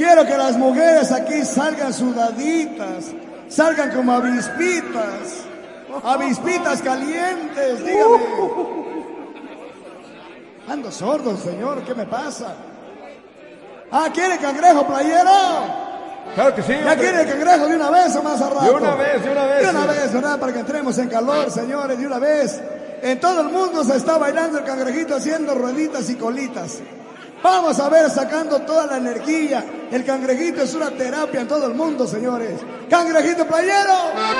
Quiero que las mujeres aquí salgan sudaditas, salgan como avispitas, avispitas calientes, dígame. Ando sordo, señor, ¿qué me pasa? Ah, ¿quiere cangrejo playero? Claro que sí. ¿Ya quiere el cangrejo de una vez o más a rato? De una vez, de una vez. De una vez, ¿verdad? Para que entremos en calor, señores, de una vez. En todo el mundo se está bailando el cangrejito haciendo rueditas y colitas. Vamos a ver, sacando toda la energía. El cangrejito es una terapia en todo el mundo, señores. ¡Cangrejito playero!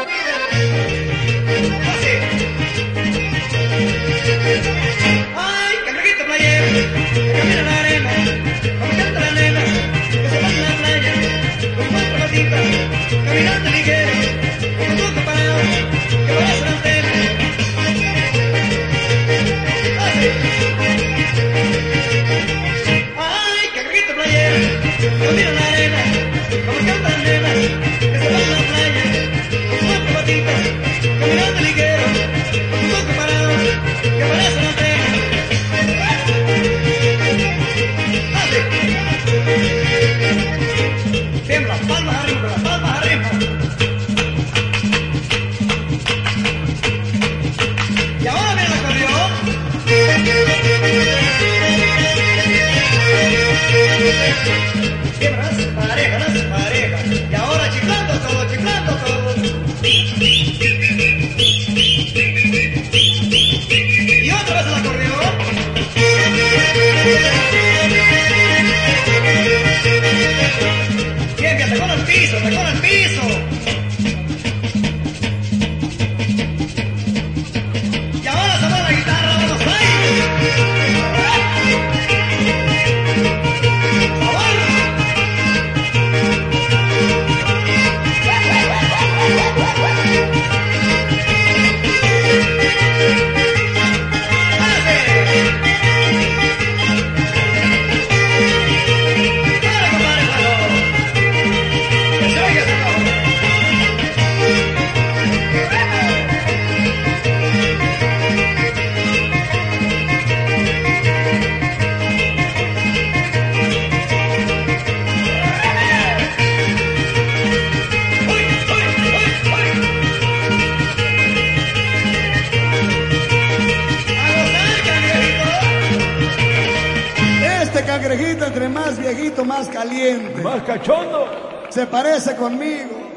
Ay, cangrejito playero, que camina en la arena, como canta la nena, que se va en la playa, con cuatro patitas, caminando ligero, con tu parado, que parece una antena. Ay, cangrejito playero, que camina en la arena, como canta la nena, que se va en la playa, con cuatro patitas, caminando ligero, con tu parado, que parece una antena. Bien, las palmas arriba, las palmas arriba. Y ahora viene el acordeón. Siembras, parejas, parejas. Y ahora chiflando todo, chiflando todo. Y otra vez el acordeón. Bien, te con el piso, te con el piso. Y ahora se va la guitarra, vamos ahí. Cangrejito, entre más viejito, más caliente. Más cachondo. Se parece conmigo.